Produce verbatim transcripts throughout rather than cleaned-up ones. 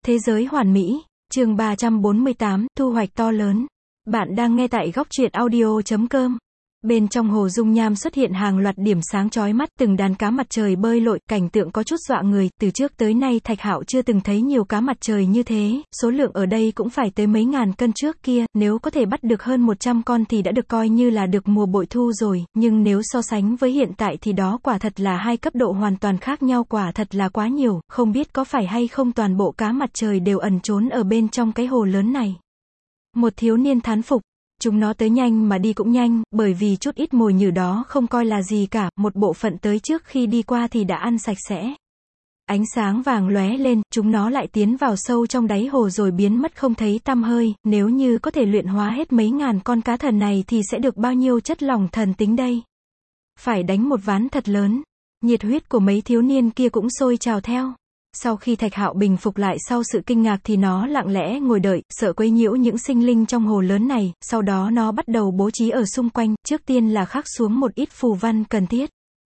Thế giới hoàn mỹ, chương ba trăm bốn mươi tám, thu hoạch to lớn. Bạn đang nghe tại góc truyện audio chấm com. Bên trong hồ dung nham xuất hiện hàng loạt điểm sáng chói mắt, từng đàn cá mặt trời bơi lội, cảnh tượng có chút dọa người, từ trước tới nay Thạch Hạo chưa từng thấy nhiều cá mặt trời như thế, số lượng ở đây cũng phải tới mấy ngàn cân trước kia, nếu có thể bắt được hơn một trăm con thì đã được coi như là được mùa bội thu rồi, nhưng nếu so sánh với hiện tại thì đó quả thật là hai cấp độ hoàn toàn khác nhau, quả thật là quá nhiều, không biết có phải hay không toàn bộ cá mặt trời đều ẩn trốn ở bên trong cái hồ lớn này. Một thiếu niên thán phục. Chúng nó tới nhanh mà đi cũng nhanh, bởi vì chút ít mồi nhử đó không coi là gì cả, một bộ phận tới trước khi đi qua thì đã ăn sạch sẽ. Ánh sáng vàng lóe lên, chúng nó lại tiến vào sâu trong đáy hồ rồi biến mất không thấy tăm hơi, nếu như có thể luyện hóa hết mấy ngàn con cá thần này thì sẽ được bao nhiêu chất lỏng thần tính đây. Phải đánh một ván thật lớn. Nhiệt huyết của mấy thiếu niên kia cũng sôi trào theo. Sau khi Thạch Hạo bình phục lại sau sự kinh ngạc thì nó lặng lẽ ngồi đợi, sợ quấy nhiễu những sinh linh trong hồ lớn này, sau đó nó bắt đầu bố trí ở xung quanh, trước tiên là khắc xuống một ít phù văn cần thiết.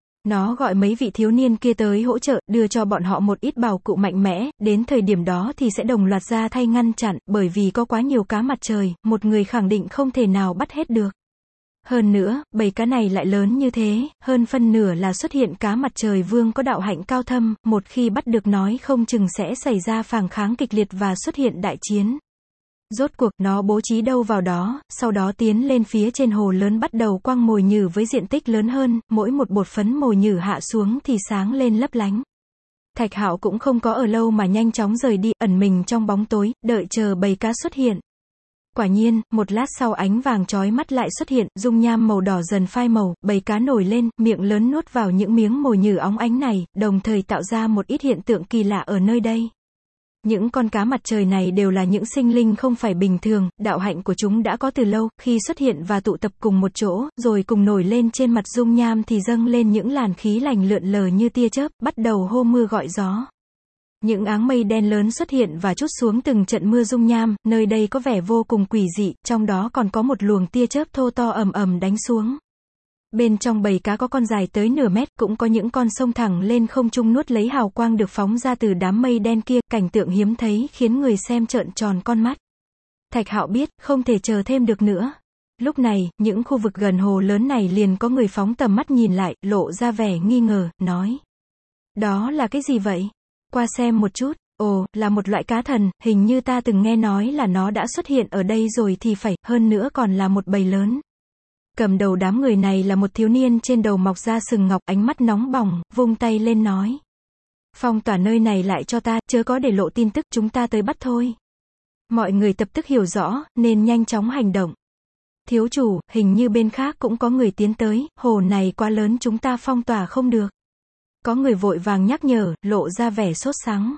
Nó gọi mấy vị thiếu niên kia tới hỗ trợ, đưa cho bọn họ một ít bảo cụ mạnh mẽ, đến thời điểm đó thì sẽ đồng loạt ra thay ngăn chặn, bởi vì có quá nhiều cá mặt trời, một người khẳng định không thể nào bắt hết được. Hơn nữa, bầy cá này lại lớn như thế, hơn phân nửa là xuất hiện cá mặt trời vương có đạo hạnh cao thâm, một khi bắt được nói không chừng sẽ xảy ra phản kháng kịch liệt và xuất hiện đại chiến. Rốt cuộc, nó bố trí đâu vào đó, sau đó tiến lên phía trên hồ lớn bắt đầu quăng mồi nhử với diện tích lớn hơn, mỗi một bột phấn mồi nhử hạ xuống thì sáng lên lấp lánh. Thạch Hạo cũng không có ở lâu mà nhanh chóng rời đi, ẩn mình trong bóng tối, đợi chờ bầy cá xuất hiện. Quả nhiên, một lát sau ánh vàng chói mắt lại xuất hiện, dung nham màu đỏ dần phai màu, bầy cá nổi lên, miệng lớn nuốt vào những miếng mồi nhử óng ánh này, đồng thời tạo ra một ít hiện tượng kỳ lạ ở nơi đây. Những con cá mặt trời này đều là những sinh linh không phải bình thường, đạo hạnh của chúng đã có từ lâu, khi xuất hiện và tụ tập cùng một chỗ, rồi cùng nổi lên trên mặt dung nham thì dâng lên những làn khí lành lượn lờ như tia chớp, bắt đầu hô mưa gọi gió. Những áng mây đen lớn xuất hiện và trút xuống từng trận mưa dung nham, nơi đây có vẻ vô cùng quỷ dị, trong đó còn có một luồng tia chớp thô to ầm ầm đánh xuống. Bên trong bầy cá có con dài tới nửa mét, cũng có những con sông thẳng lên không trung nuốt lấy hào quang được phóng ra từ đám mây đen kia, cảnh tượng hiếm thấy khiến người xem trợn tròn con mắt. Thạch Hạo biết, không thể chờ thêm được nữa. Lúc này, những khu vực gần hồ lớn này liền có người phóng tầm mắt nhìn lại, lộ ra vẻ nghi ngờ, nói. Đó là cái gì vậy? Qua xem một chút. Ồ, là một loại cá thần, hình như ta từng nghe nói là nó đã xuất hiện ở đây rồi thì phải, hơn nữa còn là một bầy lớn. Cầm đầu đám người này là một thiếu niên trên đầu mọc ra sừng ngọc, ánh mắt nóng bỏng, vung tay lên nói. Phong tỏa nơi này lại cho ta, chớ có để lộ tin tức, chúng ta tới bắt thôi. Mọi người tập tức hiểu rõ, nên nhanh chóng hành động. Thiếu chủ, hình như bên khác cũng có người tiến tới, hồ này quá lớn chúng ta phong tỏa không được. Có người vội vàng nhắc nhở, lộ ra vẻ sốt sắng.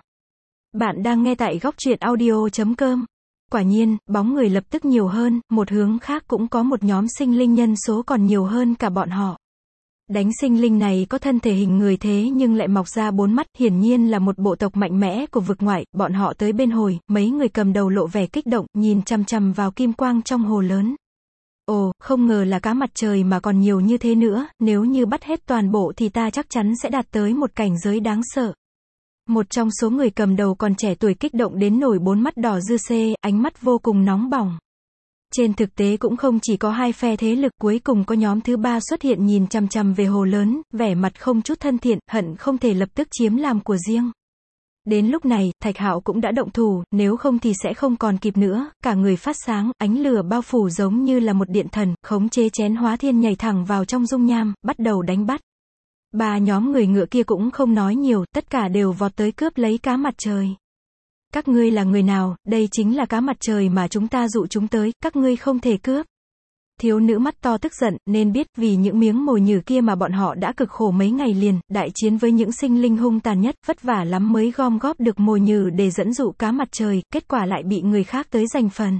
Bạn đang nghe tại góc truyện audio chấm com. Quả nhiên, bóng người lập tức nhiều hơn, một hướng khác cũng có một nhóm sinh linh nhân số còn nhiều hơn cả bọn họ. Đánh sinh linh này có thân thể hình người thế nhưng lại mọc ra bốn mắt, hiển nhiên là một bộ tộc mạnh mẽ của vực ngoại, bọn họ tới bên hồi, mấy người cầm đầu lộ vẻ kích động, nhìn chằm chằm vào kim quang trong hồ lớn. Ồ, không ngờ là cá mặt trời mà còn nhiều như thế nữa, nếu như bắt hết toàn bộ thì ta chắc chắn sẽ đạt tới một cảnh giới đáng sợ. Một trong số người cầm đầu còn trẻ tuổi kích động đến nổi bốn mắt đỏ dư xê, ánh mắt vô cùng nóng bỏng. Trên thực tế cũng không chỉ có hai phe thế lực, cuối cùng có nhóm thứ ba xuất hiện nhìn chằm chằm về hồ lớn, vẻ mặt không chút thân thiện, hận không thể lập tức chiếm làm của riêng. Đến lúc này, Thạch Hạo cũng đã động thủ, nếu không thì sẽ không còn kịp nữa, cả người phát sáng, ánh lửa bao phủ giống như là một điện thần, khống chế chén hóa thiên nhảy thẳng vào trong dung nham, bắt đầu đánh bắt. Ba nhóm người ngựa kia cũng không nói nhiều, tất cả đều vọt tới cướp lấy cá mặt trời. Các ngươi là người nào, đây chính là cá mặt trời mà chúng ta dụ chúng tới, các ngươi không thể cướp. Thiếu nữ mắt to tức giận, nên biết vì những miếng mồi nhử kia mà bọn họ đã cực khổ mấy ngày liền, đại chiến với những sinh linh hung tàn nhất, vất vả lắm mới gom góp được mồi nhử để dẫn dụ cá mặt trời, kết quả lại bị người khác tới giành phần.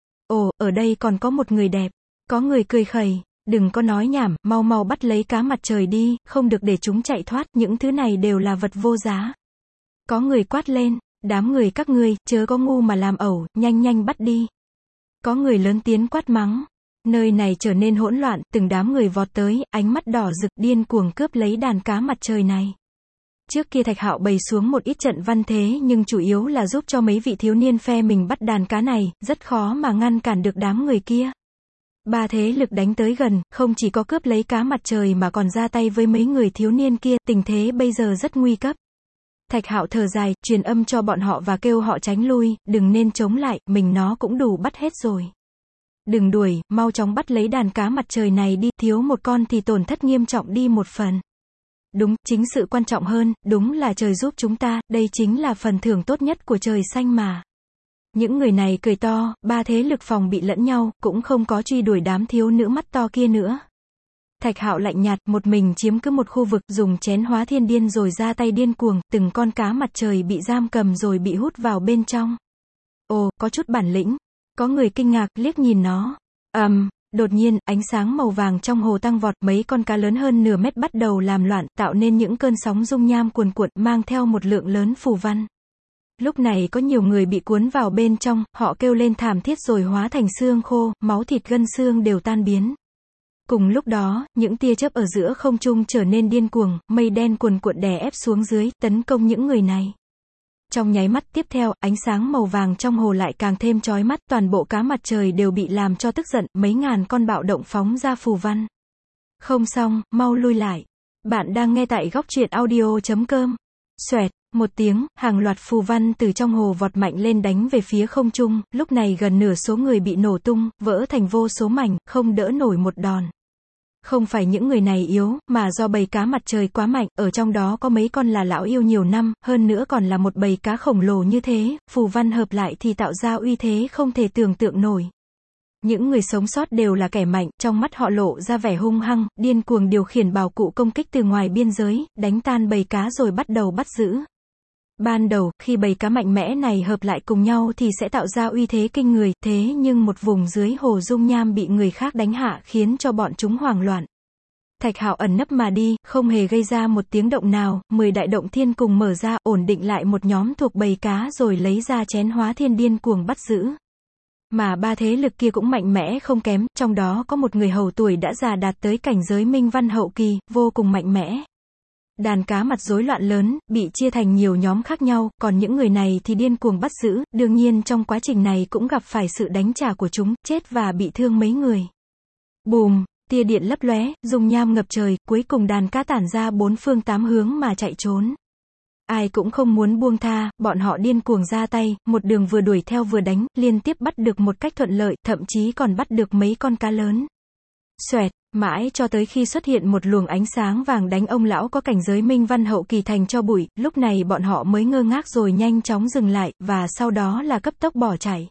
Ồ, ở đây còn có một người đẹp. Có người cười khẩy, đừng có nói nhảm, mau mau bắt lấy cá mặt trời đi, không được để chúng chạy thoát, những thứ này đều là vật vô giá. Có người quát lên, đám người các ngươi, chớ có ngu mà làm ẩu, nhanh nhanh bắt đi. Có người lớn tiếng quát mắng. Nơi này trở nên hỗn loạn, từng đám người vọt tới, ánh mắt đỏ rực điên cuồng cướp lấy đàn cá mặt trời này. Trước kia Thạch Hạo bày xuống một ít trận văn thế nhưng chủ yếu là giúp cho mấy vị thiếu niên phe mình bắt đàn cá này, rất khó mà ngăn cản được đám người kia. Ba thế lực đánh tới gần, không chỉ có cướp lấy cá mặt trời mà còn ra tay với mấy người thiếu niên kia, tình thế bây giờ rất nguy cấp. Thạch Hạo thở dài, truyền âm cho bọn họ và kêu họ tránh lui, đừng nên chống lại, mình nó cũng đủ bắt hết rồi. Đừng đuổi, mau chóng bắt lấy đàn cá mặt trời này đi, thiếu một con thì tổn thất nghiêm trọng đi một phần. Đúng, chính sự quan trọng hơn, đúng là trời giúp chúng ta, đây chính là phần thưởng tốt nhất của trời xanh mà. Những người này cười to, ba thế lực phòng bị lẫn nhau, cũng không có truy đuổi đám thiếu nữ mắt to kia nữa. Thạch Hạo lạnh nhạt, một mình chiếm cứ một khu vực, dùng chén hóa thiên điên rồi ra tay điên cuồng, từng con cá mặt trời bị giam cầm rồi bị hút vào bên trong. Ồ, có chút bản lĩnh. Có người kinh ngạc, liếc nhìn nó. ầm, um, đột nhiên, ánh sáng màu vàng trong hồ tăng vọt, mấy con cá lớn hơn nửa mét bắt đầu làm loạn, tạo nên những cơn sóng dung nham cuồn cuộn, mang theo một lượng lớn phù văn. Lúc này có nhiều người bị cuốn vào bên trong, họ kêu lên thảm thiết rồi hóa thành xương khô, máu thịt gân xương đều tan biến. Cùng lúc đó, những tia chớp ở giữa không trung trở nên điên cuồng, mây đen cuồn cuộn đè ép xuống dưới, tấn công những người này. Trong nháy mắt tiếp theo, ánh sáng màu vàng trong hồ lại càng thêm chói mắt, toàn bộ cá mặt trời đều bị làm cho tức giận, mấy ngàn con bạo động phóng ra phù văn. Không xong, mau lui lại. Bạn đang nghe tại góc truyện audio chấm com. Xoẹt, một tiếng, hàng loạt phù văn từ trong hồ vọt mạnh lên đánh về phía không trung, lúc này gần nửa số người bị nổ tung, vỡ thành vô số mảnh, không đỡ nổi một đòn. Không phải những người này yếu, mà do bầy cá mặt trời quá mạnh, ở trong đó có mấy con là lão yêu nhiều năm, hơn nữa còn là một bầy cá khổng lồ như thế, phù văn hợp lại thì tạo ra uy thế không thể tưởng tượng nổi. Những người sống sót đều là kẻ mạnh, trong mắt họ lộ ra vẻ hung hăng, điên cuồng điều khiển bảo cụ công kích từ ngoài biên giới, đánh tan bầy cá rồi bắt đầu bắt giữ. Ban đầu, khi bầy cá mạnh mẽ này hợp lại cùng nhau thì sẽ tạo ra uy thế kinh người, thế nhưng một vùng dưới hồ dung nham bị người khác đánh hạ khiến cho bọn chúng hoảng loạn. Thạch Hạo ẩn nấp mà đi, không hề gây ra một tiếng động nào, mười đại động thiên cùng mở ra, ổn định lại một nhóm thuộc bầy cá rồi lấy ra chén hóa thiên điên cuồng bắt giữ. Mà ba thế lực kia cũng mạnh mẽ không kém, trong đó có một người hầu tuổi đã già đạt tới cảnh giới minh văn hậu kỳ, vô cùng mạnh mẽ. Đàn cá mặt rối loạn lớn, bị chia thành nhiều nhóm khác nhau, còn những người này thì điên cuồng bắt giữ, đương nhiên trong quá trình này cũng gặp phải sự đánh trả của chúng, chết và bị thương mấy người. Bùm, tia điện lấp lóe, dung nham ngập trời, cuối cùng đàn cá tản ra bốn phương tám hướng mà chạy trốn. Ai cũng không muốn buông tha, bọn họ điên cuồng ra tay, một đường vừa đuổi theo vừa đánh, liên tiếp bắt được một cách thuận lợi, thậm chí còn bắt được mấy con cá lớn. Xoẹt, mãi cho tới khi xuất hiện một luồng ánh sáng vàng đánh ông lão có cảnh giới minh văn hậu kỳ thành cho bụi, lúc này bọn họ mới ngơ ngác rồi nhanh chóng dừng lại, và sau đó là cấp tốc bỏ chạy.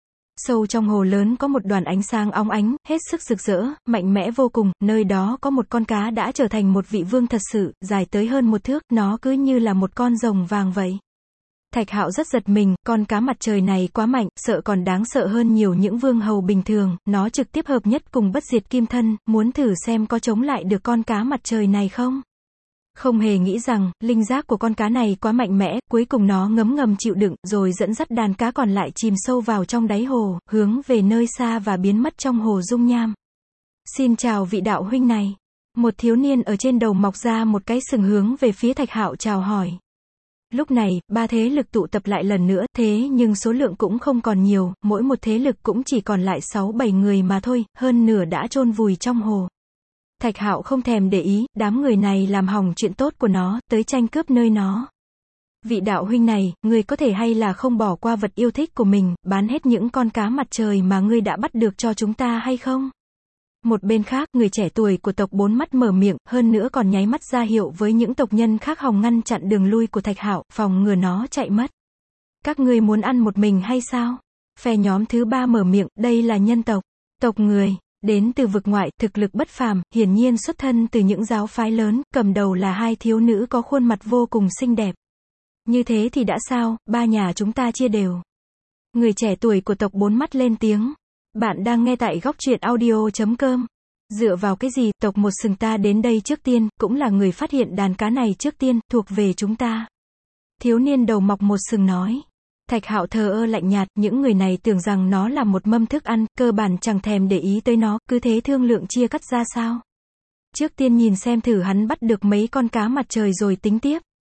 Sâu trong hồ lớn có một đoàn ánh sáng óng ánh, hết sức rực rỡ, mạnh mẽ vô cùng, nơi đó có một con cá đã trở thành một vị vương thật sự, dài tới hơn một thước, nó cứ như là một con rồng vàng vậy. Thạch Hạo rất giật mình, con cá mặt trời này quá mạnh, sợ còn đáng sợ hơn nhiều những vương hầu bình thường, nó trực tiếp hợp nhất cùng bất diệt kim thân, muốn thử xem có chống lại được con cá mặt trời này không? Không hề nghĩ rằng, linh giác của con cá này quá mạnh mẽ, cuối cùng nó ngấm ngầm chịu đựng, rồi dẫn dắt đàn cá còn lại chìm sâu vào trong đáy hồ, hướng về nơi xa và biến mất trong hồ dung nham. Xin chào vị đạo huynh này. Một thiếu niên ở trên đầu mọc ra một cái sừng hướng về phía Thạch Hạo chào hỏi. Lúc này, ba thế lực tụ tập lại lần nữa, thế nhưng số lượng cũng không còn nhiều, mỗi một thế lực cũng chỉ còn lại sáu bảy người mà thôi, hơn nửa đã chôn vùi trong hồ. Thạch Hạo không thèm để ý, đám người này làm hỏng chuyện tốt của nó, tới tranh cướp nơi nó. Vị đạo huynh này, ngươi có thể hay là không bỏ qua vật yêu thích của mình, bán hết những con cá mặt trời mà ngươi đã bắt được cho chúng ta hay không? Một bên khác, người trẻ tuổi của tộc Bốn Mắt mở miệng, hơn nữa còn nháy mắt ra hiệu với những tộc nhân khác hòng ngăn chặn đường lui của Thạch Hạo, phòng ngừa nó chạy mất. Các ngươi muốn ăn một mình hay sao? Phe nhóm thứ ba mở miệng, đây là nhân tộc, tộc người, đến từ vực ngoại, thực lực bất phàm, hiển nhiên xuất thân từ những giáo phái lớn, cầm đầu là hai thiếu nữ có khuôn mặt vô cùng xinh đẹp. Như thế thì đã sao, ba nhà chúng ta chia đều. Người trẻ tuổi của tộc Bốn Mắt lên tiếng. Bạn đang nghe tại góc truyện audio chấm com. Dựa vào cái gì, tộc Một Sừng ta đến đây trước tiên, cũng là người phát hiện đàn cá này trước tiên, thuộc về chúng ta. Thiếu niên đầu mọc một sừng nói. Thạch Hạo thờ ơ lạnh nhạt, những người này tưởng rằng nó là một mâm thức ăn, cơ bản chẳng thèm để ý tới nó, cứ thế thương lượng chia cắt ra sao. Trước tiên nhìn xem thử hắn bắt được mấy con cá mặt trời rồi tính tiếp.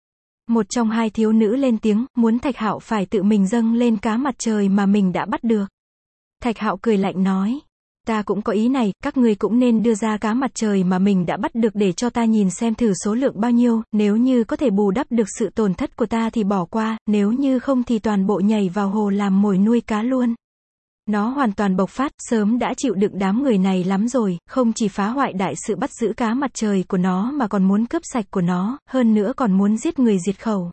Một trong hai thiếu nữ lên tiếng, muốn Thạch Hạo phải tự mình dâng lên cá mặt trời mà mình đã bắt được. Thạch Hạo cười lạnh nói, ta cũng có ý này, các ngươi cũng nên đưa ra cá mặt trời mà mình đã bắt được để cho ta nhìn xem thử số lượng bao nhiêu, nếu như có thể bù đắp được sự tổn thất của ta thì bỏ qua, nếu như không thì toàn bộ nhảy vào hồ làm mồi nuôi cá luôn. Nó hoàn toàn bộc phát, sớm đã chịu đựng đám người này lắm rồi, không chỉ phá hoại đại sự bắt giữ cá mặt trời của nó mà còn muốn cướp sạch của nó, hơn nữa còn muốn giết người diệt khẩu.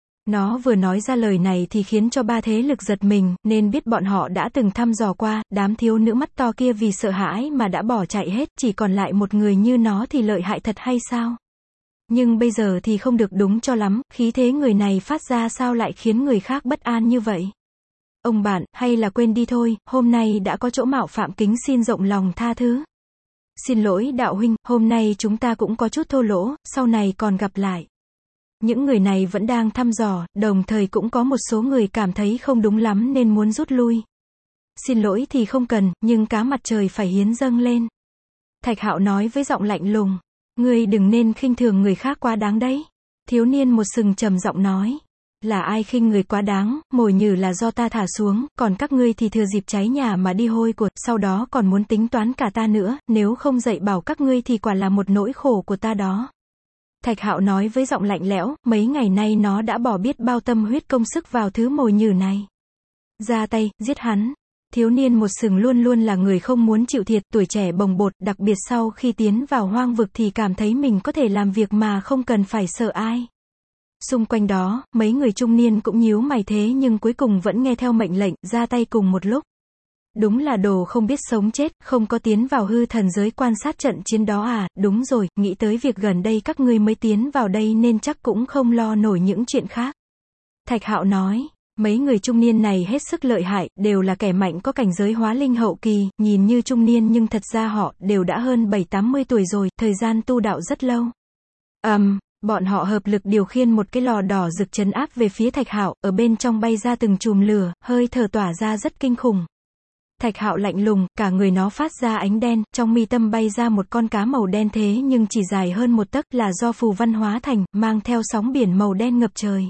Nó vừa nói ra lời này thì khiến cho ba thế lực giật mình, nên biết bọn họ đã từng thăm dò qua, đám thiếu nữ mắt to kia vì sợ hãi mà đã bỏ chạy hết, chỉ còn lại một người như nó thì lợi hại thật hay sao? Nhưng bây giờ thì không được đúng cho lắm, khí thế người này phát ra sao lại khiến người khác bất an như vậy? Ông bạn, hay là quên đi thôi, hôm nay đã có chỗ mạo phạm kính xin rộng lòng tha thứ. Xin lỗi đạo huynh, hôm nay chúng ta cũng có chút thô lỗ, sau này còn gặp lại. Những người này vẫn đang thăm dò, đồng thời cũng có một số người cảm thấy không đúng lắm nên muốn rút lui. Xin lỗi thì không cần, nhưng cá mặt trời phải hiến dâng lên. Thạch Hạo nói với giọng lạnh lùng, ngươi đừng nên khinh thường người khác quá đáng đấy. Thiếu niên một sừng trầm giọng nói, là ai khinh người quá đáng, mồi nhử là do ta thả xuống, còn các ngươi thì thừa dịp cháy nhà mà đi hôi của, sau đó còn muốn tính toán cả ta nữa, nếu không dạy bảo các ngươi thì quả là một nỗi khổ của ta đó. Thạch Hạo nói với giọng lạnh lẽo, mấy ngày nay nó đã bỏ biết bao tâm huyết công sức vào thứ mồi nhử này. Ra tay, giết hắn. Thiếu niên một sừng luôn luôn là người không muốn chịu thiệt, tuổi trẻ bồng bột, đặc biệt sau khi tiến vào hoang vực thì cảm thấy mình có thể làm việc mà không cần phải sợ ai. Xung quanh đó, mấy người trung niên cũng nhíu mày thế nhưng cuối cùng vẫn nghe theo mệnh lệnh, ra tay cùng một lúc. Đúng là đồ không biết sống chết, không có tiến vào hư thần giới quan sát trận chiến đó à, đúng rồi, nghĩ tới việc gần đây các ngươi mới tiến vào đây nên chắc cũng không lo nổi những chuyện khác. Thạch Hạo nói, mấy người trung niên này hết sức lợi hại, đều là kẻ mạnh có cảnh giới hóa linh hậu kỳ, nhìn như trung niên nhưng thật ra họ đều đã hơn bảy tám mươi tuổi rồi, thời gian tu đạo rất lâu. Ầm, um, bọn họ hợp lực điều khiển một cái lò đỏ rực trấn áp về phía Thạch Hạo, ở bên trong bay ra từng chùm lửa, hơi thở tỏa ra rất kinh khủng. Thạch Hạo lạnh lùng, cả người nó phát ra ánh đen, trong mi tâm bay ra một con cá màu đen thế nhưng chỉ dài hơn một tấc, là do phù văn hóa thành, mang theo sóng biển màu đen ngập trời.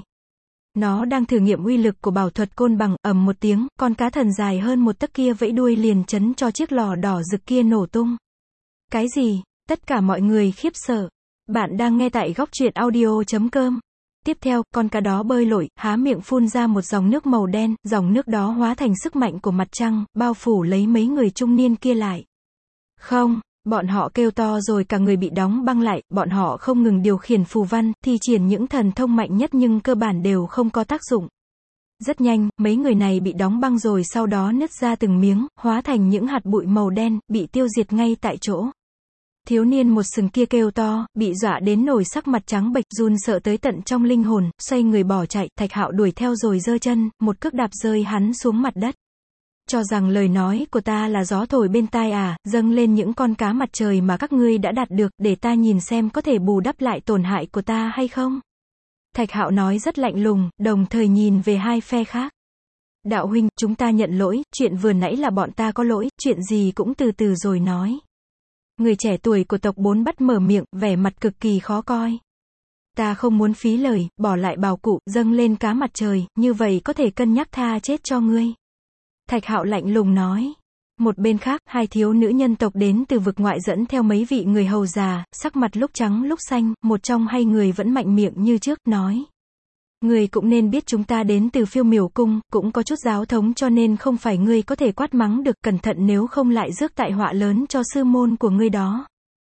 Nó đang thử nghiệm uy lực của bảo thuật côn bằng, ầm một tiếng, con cá thần dài hơn một tấc kia vẫy đuôi liền chấn cho chiếc lò đỏ rực kia nổ tung. Cái gì? Tất cả mọi người khiếp sợ. Bạn đang nghe tại góc truyện audio chấm com. Tiếp theo, con cá đó bơi lội, há miệng phun ra một dòng nước màu đen, dòng nước đó hóa thành sức mạnh của mặt trăng, bao phủ lấy mấy người trung niên kia lại. Không, bọn họ kêu to rồi cả người bị đóng băng lại, bọn họ không ngừng điều khiển phù văn, thi triển những thần thông mạnh nhất nhưng cơ bản đều không có tác dụng. Rất nhanh, mấy người này bị đóng băng rồi sau đó nứt ra từng miếng, hóa thành những hạt bụi màu đen, bị tiêu diệt ngay tại chỗ. Thiếu niên một sừng kia kêu to, bị dọa đến nổi sắc mặt trắng bệch, run sợ tới tận trong linh hồn, xoay người bỏ chạy. Thạch Hạo đuổi theo rồi giơ chân, một cước đạp rơi hắn xuống mặt đất. Cho rằng lời nói của ta là gió thổi bên tai à, dâng lên những con cá mặt trời mà các ngươi đã đạt được, để ta nhìn xem có thể bù đắp lại tổn hại của ta hay không. Thạch Hạo nói rất lạnh lùng, đồng thời nhìn về hai phe khác. Đạo huynh, chúng ta nhận lỗi, chuyện vừa nãy là bọn ta có lỗi, chuyện gì cũng từ từ rồi nói. Người trẻ tuổi của tộc bốn bắt mở miệng, vẻ mặt cực kỳ khó coi. Ta không muốn phí lời, bỏ lại bào cụ, dâng lên cá mặt trời, như vậy có thể cân nhắc tha chết cho ngươi. Thạch Hạo lạnh lùng nói. Một bên khác, hai thiếu nữ nhân tộc đến từ vực ngoại dẫn theo mấy vị người hầu già, sắc mặt lúc trắng lúc xanh, một trong hai người vẫn mạnh miệng như trước, nói. Ngươi cũng nên biết chúng ta đến từ Phiêu Miểu Cung, cũng có chút giáo thống cho nên không phải ngươi có thể quát mắng được, cẩn thận nếu không lại rước tại họa lớn cho sư môn của ngươi đó.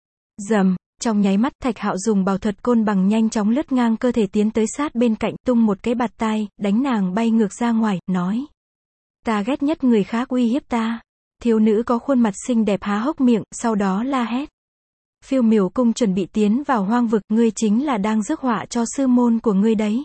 Rầm, trong nháy mắt, Thạch Hạo dùng bảo thuật côn bằng nhanh chóng lướt ngang cơ thể tiến tới sát bên cạnh, tung một cái bạt tai, đánh nàng bay ngược ra ngoài, nói. Ta ghét nhất người khác uy hiếp ta. Thiếu nữ có khuôn mặt xinh đẹp há hốc miệng, sau đó la hét. Phiêu Miểu Cung chuẩn bị tiến vào hoang vực, ngươi chính là đang rước họa cho sư môn của ngươi đấy.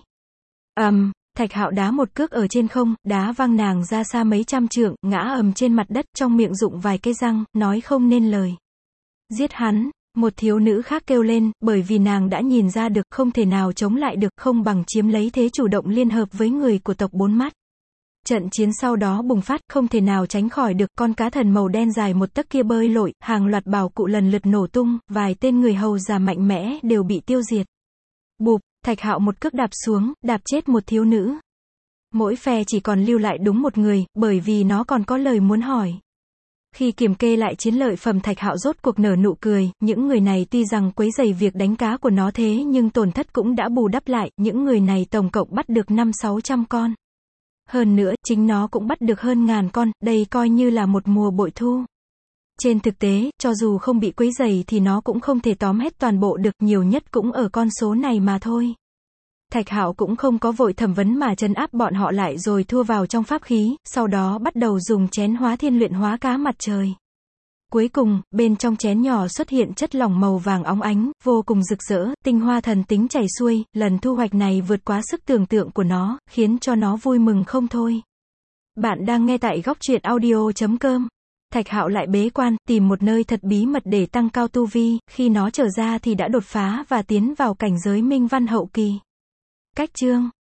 Ầm, um, Thạch Hạo đá một cước ở trên không, đá văng nàng ra xa mấy trăm trượng, ngã ầm trên mặt đất, trong miệng rụng vài cái răng, nói không nên lời. Giết hắn, một thiếu nữ khác kêu lên, bởi vì nàng đã nhìn ra được, không thể nào chống lại được, không bằng chiếm lấy thế chủ động liên hợp với người của tộc bốn mắt. Trận chiến sau đó bùng phát, không thể nào tránh khỏi được, con cá thần màu đen dài một tấc kia bơi lội, hàng loạt bảo cụ lần lượt nổ tung, vài tên người hầu già mạnh mẽ đều bị tiêu diệt. Bụp, Thạch Hạo một cước đạp xuống, đạp chết một thiếu nữ. Mỗi phe chỉ còn lưu lại đúng một người, bởi vì nó còn có lời muốn hỏi. Khi kiểm kê lại chiến lợi phẩm, Thạch Hạo rốt cuộc nở nụ cười, những người này tuy rằng quấy rầy việc đánh cá của nó thế nhưng tổn thất cũng đã bù đắp lại, những người này tổng cộng bắt được năm sáu trăm con. Hơn nữa, chính nó cũng bắt được hơn ngàn con, đây coi như là một mùa bội thu. Trên thực tế, cho dù không bị quấy rầy thì nó cũng không thể tóm hết toàn bộ được, nhiều nhất cũng ở con số này mà thôi. Thạch Hạo cũng không có vội thẩm vấn mà trấn áp bọn họ lại rồi thua vào trong pháp khí, sau đó bắt đầu dùng chén hóa thiên luyện hóa cá mặt trời. Cuối cùng, bên trong chén nhỏ xuất hiện chất lỏng màu vàng óng ánh, vô cùng rực rỡ, tinh hoa thần tính chảy xuôi, lần thu hoạch này vượt quá sức tưởng tượng của nó, khiến cho nó vui mừng không thôi. Bạn đang nghe tại góc truyện audio chấm com. Thạch Hạo lại bế quan, tìm một nơi thật bí mật để tăng cao tu vi, khi nó trở ra thì đã đột phá và tiến vào cảnh giới minh văn hậu kỳ. Cách chương